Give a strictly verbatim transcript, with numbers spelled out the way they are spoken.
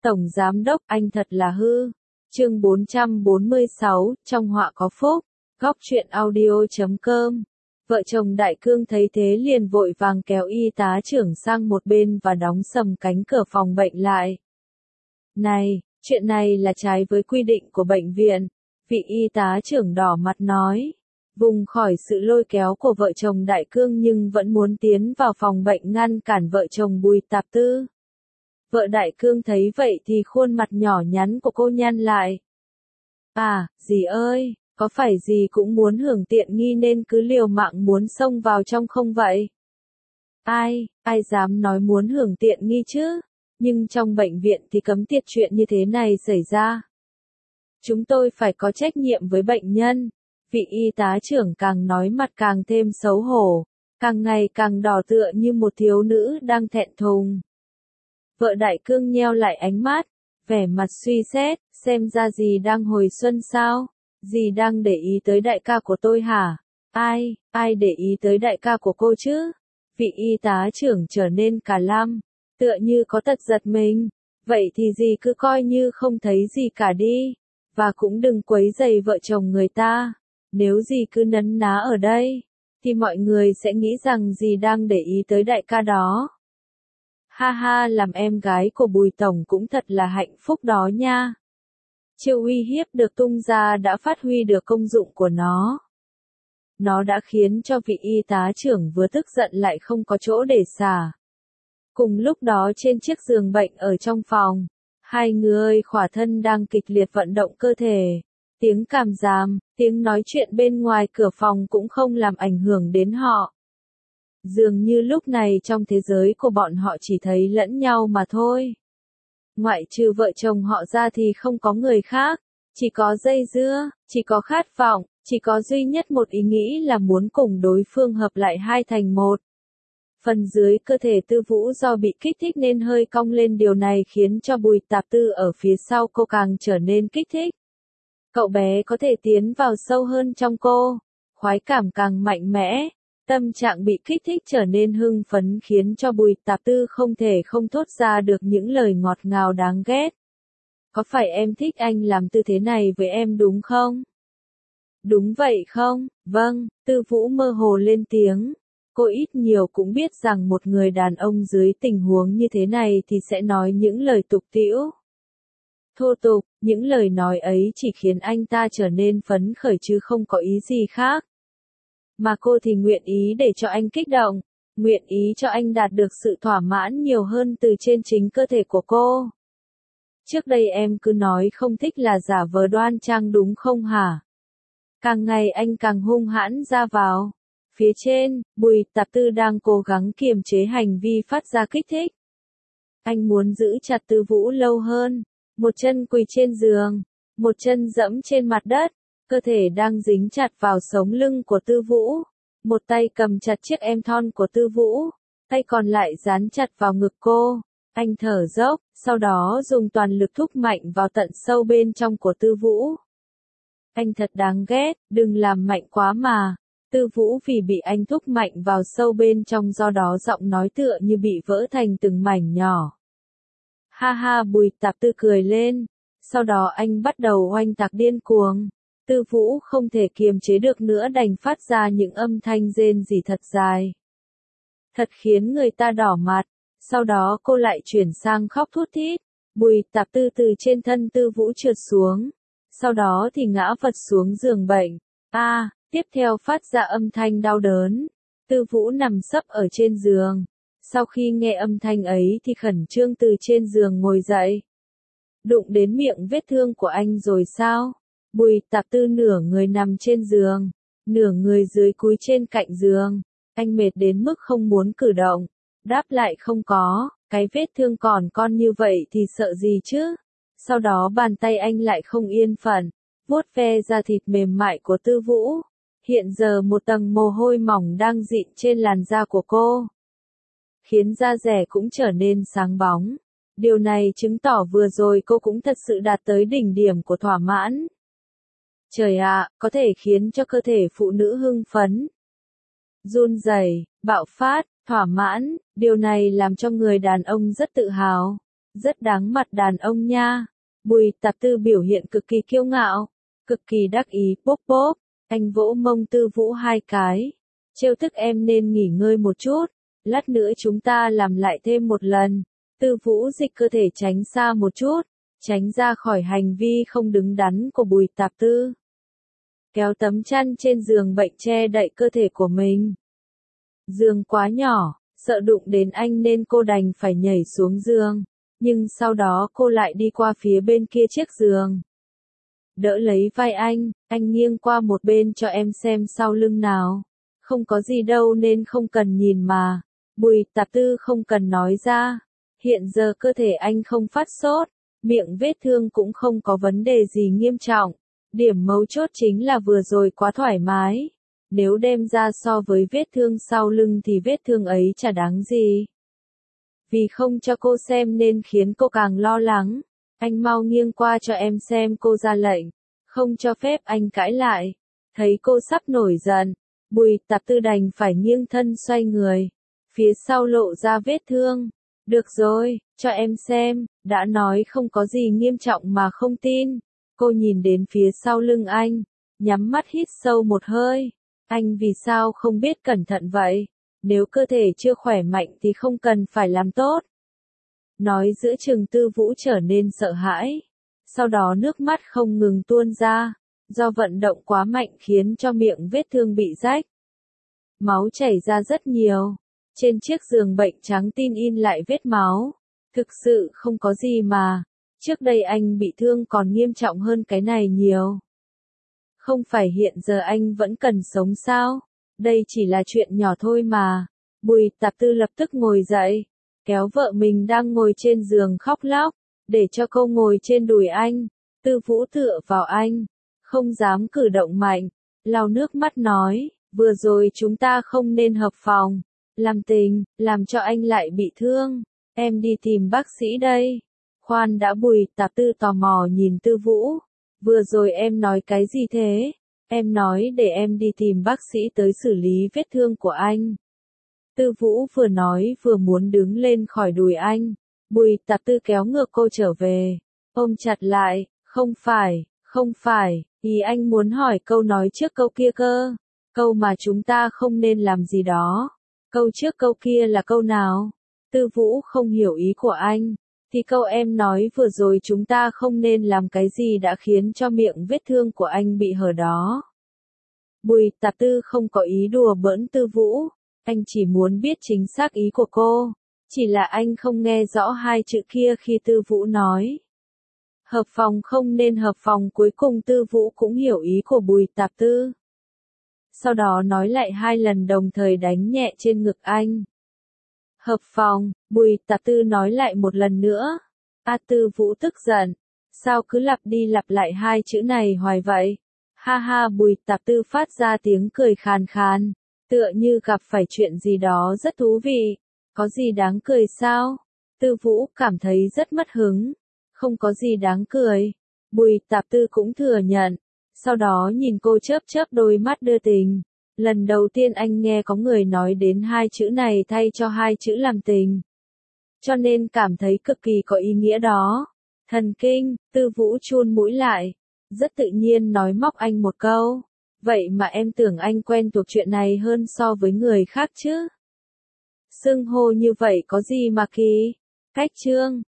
Tổng Giám Đốc, anh thật là hư. Chương bốn trăm bốn mươi sáu, trong họa có phúc. Góc truyện audio chấm com. Vợ chồng Đại Cương thấy thế liền vội vàng kéo y tá trưởng sang một bên và đóng sầm cánh cửa phòng bệnh lại. Này, chuyện này là trái với quy định của bệnh viện, vị y tá trưởng đỏ mặt nói. Vùng khỏi sự lôi kéo của vợ chồng Đại Cương nhưng vẫn muốn tiến vào phòng bệnh ngăn cản vợ chồng Bùi Tạp Tư. Vợ Đại Cương thấy vậy thì khuôn mặt nhỏ nhắn của cô nhăn lại. À, dì ơi, có phải dì cũng muốn hưởng tiện nghi nên cứ liều mạng muốn xông vào trong không vậy? Ai, ai dám nói muốn hưởng tiện nghi chứ? Nhưng trong bệnh viện thì cấm tiệt chuyện như thế này xảy ra. Chúng tôi phải có trách nhiệm với bệnh nhân. Vị y tá trưởng càng nói mặt càng thêm xấu hổ, càng ngày càng đỏ tựa như một thiếu nữ đang thẹn thùng. Vợ Đại Cương nheo lại ánh mắt, vẻ mặt suy xét, xem ra dì đang hồi xuân sao? Dì đang để ý tới đại ca của tôi hả? Ai, ai để ý tới đại ca của cô chứ? Vị y tá trưởng trở nên cả lăm, tựa như có tật giật mình. Vậy thì dì cứ coi như không thấy gì cả đi, và cũng đừng quấy rầy vợ chồng người ta. Nếu dì cứ nấn ná ở đây, thì mọi người sẽ nghĩ rằng dì đang để ý tới đại ca đó. Ha ha, làm em gái của Bùi Tổng cũng thật là hạnh phúc đó nha. Chiêu uy hiếp được tung ra đã phát huy được công dụng của nó. Nó đã khiến cho vị y tá trưởng vừa tức giận lại không có chỗ để xả. Cùng lúc đó trên chiếc giường bệnh ở trong phòng, hai người khỏa thân đang kịch liệt vận động cơ thể. Tiếng càm ràm, tiếng nói chuyện bên ngoài cửa phòng cũng không làm ảnh hưởng đến họ. Dường như lúc này trong thế giới của bọn họ chỉ thấy lẫn nhau mà thôi. Ngoại trừ vợ chồng họ ra thì không có người khác, chỉ có dây dưa, chỉ có khát vọng, chỉ có duy nhất một ý nghĩ là muốn cùng đối phương hợp lại hai thành một. Phần dưới cơ thể Tư Vũ do bị kích thích nên hơi cong lên, điều này khiến cho Bùi Tạp Tư ở phía sau cô càng trở nên kích thích. Cậu bé có thể tiến vào sâu hơn trong cô, khoái cảm càng mạnh mẽ, tâm trạng bị kích thích trở nên hưng phấn khiến cho Bùi Tạp Tư không thể không thốt ra được những lời ngọt ngào đáng ghét. Có phải em thích anh làm tư thế này với em đúng không? Đúng vậy không? Vâng, Tư Vũ mơ hồ lên tiếng. Cô ít nhiều cũng biết rằng một người đàn ông dưới tình huống như thế này thì sẽ nói những lời tục tĩu, thô tục, những lời nói ấy chỉ khiến anh ta trở nên phấn khởi chứ không có ý gì khác. Mà cô thì nguyện ý để cho anh kích động, nguyện ý cho anh đạt được sự thỏa mãn nhiều hơn từ trên chính cơ thể của cô. Trước đây em cứ nói không thích là giả vờ đoan trang đúng không hả? Càng ngày anh càng hung hãn ra vào. Phía trên, Bùi Tạp Tư đang cố gắng kiềm chế hành vi phát ra kích thích. Anh muốn giữ chặt Tư Vũ lâu hơn. Một chân quỳ trên giường, một chân dẫm trên mặt đất, cơ thể đang dính chặt vào sống lưng của Tư Vũ. Một tay cầm chặt chiếc em thon của Tư Vũ, tay còn lại dán chặt vào ngực cô. Anh thở dốc, sau đó dùng toàn lực thúc mạnh vào tận sâu bên trong của Tư Vũ. Anh thật đáng ghét, đừng làm mạnh quá mà. Tư Vũ vì bị anh thúc mạnh vào sâu bên trong do đó giọng nói tựa như bị vỡ thành từng mảnh nhỏ. Ha ha, Bùi Tạp Tư cười lên. Sau đó anh bắt đầu oanh tạc điên cuồng. Tư Vũ không thể kiềm chế được nữa đành phát ra những âm thanh rên rỉ thật dài. Thật khiến người ta đỏ mặt. Sau đó cô lại chuyển sang khóc thút thít. Bùi Tạp Tư từ trên thân Tư Vũ trượt xuống. Sau đó thì ngã vật xuống giường bệnh. A, à, tiếp theo phát ra âm thanh đau đớn. Tư Vũ nằm sấp ở trên giường. Sau khi nghe âm thanh ấy thì khẩn trương từ trên giường ngồi dậy. Đụng đến miệng vết thương của anh rồi sao? Bùi Tạp Tư nửa người nằm trên giường, nửa người dưới cúi trên cạnh giường. Anh mệt đến mức không muốn cử động. Đáp lại không có, cái vết thương còn con như vậy thì sợ gì chứ? Sau đó bàn tay anh lại không yên phận, vuốt ve da thịt mềm mại của Tư Vũ. Hiện giờ một tầng mồ hôi mỏng đang dịn trên làn da của cô, khiến da dẻ cũng trở nên sáng bóng. Điều này chứng tỏ vừa rồi cô cũng thật sự đạt tới đỉnh điểm của thỏa mãn. Trời ạ, có thể khiến cho cơ thể phụ nữ hưng phấn, run rẩy, bạo phát, thỏa mãn, điều này làm cho người đàn ông rất tự hào. Rất đáng mặt đàn ông nha. Bùi Tạp Tư biểu hiện cực kỳ kiêu ngạo, cực kỳ đắc ý, bốp bốp, anh vỗ mông Tư Vũ hai cái. Trêu tức em nên nghỉ ngơi một chút, lát nữa chúng ta làm lại thêm một lần. Tư Vũ dịch cơ thể tránh xa một chút, tránh ra khỏi hành vi không đứng đắn của Bùi Tạp Tư. Kéo tấm chăn trên giường bệnh che đậy cơ thể của mình. Giường quá nhỏ, sợ đụng đến anh nên cô đành phải nhảy xuống giường, nhưng sau đó cô lại đi qua phía bên kia chiếc giường. Đỡ lấy vai anh, anh nghiêng qua một bên cho em xem sau lưng nào. Không có gì đâu nên không cần nhìn mà. Bùi Tạp Tư không cần nói ra. Hiện giờ cơ thể anh không phát sốt, miệng vết thương cũng không có vấn đề gì nghiêm trọng. Điểm mấu chốt chính là vừa rồi quá thoải mái. Nếu đem ra so với vết thương sau lưng thì vết thương ấy chả đáng gì. Vì không cho cô xem nên khiến cô càng lo lắng. Anh mau nghiêng qua cho em xem, cô ra lệnh. Không cho phép anh cãi lại. Thấy cô sắp nổi giận, Bùi Tạp Tư đành phải nghiêng thân xoay người. Phía sau lộ ra vết thương. Được rồi, cho em xem, đã nói không có gì nghiêm trọng mà không tin. Cô nhìn đến phía sau lưng anh, nhắm mắt hít sâu một hơi. Anh vì sao không biết cẩn thận vậy? Nếu cơ thể chưa khỏe mạnh thì không cần phải làm tốt. Nói giữa chừng Tư Vũ trở nên sợ hãi. Sau đó nước mắt không ngừng tuôn ra. Do vận động quá mạnh khiến cho miệng vết thương bị rách. Máu chảy ra rất nhiều. Trên chiếc giường bệnh trắng tin in lại vết máu. Thực sự không có gì mà. Trước đây anh bị thương còn nghiêm trọng hơn cái này nhiều. Không phải hiện giờ anh vẫn cần sống sao? Đây chỉ là chuyện nhỏ thôi mà. Bùi Tạp Tư lập tức ngồi dậy, kéo vợ mình đang ngồi trên giường khóc lóc, để cho cô ngồi trên đùi anh. Tư Vũ tựa vào anh, không dám cử động mạnh, lau nước mắt nói, vừa rồi chúng ta không nên hợp phòng, làm tình, làm cho anh lại bị thương. Em đi tìm bác sĩ đây. Khoan đã, Bùi Tạp Tư tò mò nhìn Tư Vũ. Vừa rồi em nói cái gì thế? Em nói để em đi tìm bác sĩ tới xử lý vết thương của anh. Tư Vũ vừa nói vừa muốn đứng lên khỏi đùi anh. Bùi Tạp Tư kéo ngược cô trở về, ôm chặt lại, không phải, không phải, ý anh muốn hỏi câu nói trước câu kia cơ. Câu mà chúng ta không nên làm gì đó. Câu trước câu kia là câu nào? Tư Vũ không hiểu ý của anh. Thì câu em nói vừa rồi chúng ta không nên làm cái gì đã khiến cho miệng vết thương của anh bị hở đó. Bùi Tạp Tư không có ý đùa bỡn Tư Vũ. Anh chỉ muốn biết chính xác ý của cô. Chỉ là anh không nghe rõ hai chữ kia khi Tư Vũ nói. Hợp phòng không nên hợp phòng, cuối cùng Tư Vũ cũng hiểu ý của Bùi Tạp Tư. Sau đó nói lại hai lần đồng thời đánh nhẹ trên ngực anh. Hợp phòng, Bùi Tạp Tư nói lại một lần nữa. A Tư Vũ tức giận. Sao cứ lặp đi lặp lại hai chữ này hoài vậy? Ha ha, Bùi Tạp Tư phát ra tiếng cười khàn khàn. Tựa như gặp phải chuyện gì đó rất thú vị. Có gì đáng cười sao? Tư Vũ cảm thấy rất mất hứng. Không có gì đáng cười. Bùi Tạp Tư cũng thừa nhận. Sau đó nhìn cô chớp chớp đôi mắt đưa tình. Lần đầu tiên anh nghe có người nói đến hai chữ này thay cho hai chữ làm tình. Cho nên cảm thấy cực kỳ có ý nghĩa đó. Thần kinh, Tư Vũ chun mũi lại. Rất tự nhiên nói móc anh một câu. Vậy mà em tưởng anh quen thuộc chuyện này hơn so với người khác chứ. Xưng hô như vậy có gì mà kỳ. Cách chương.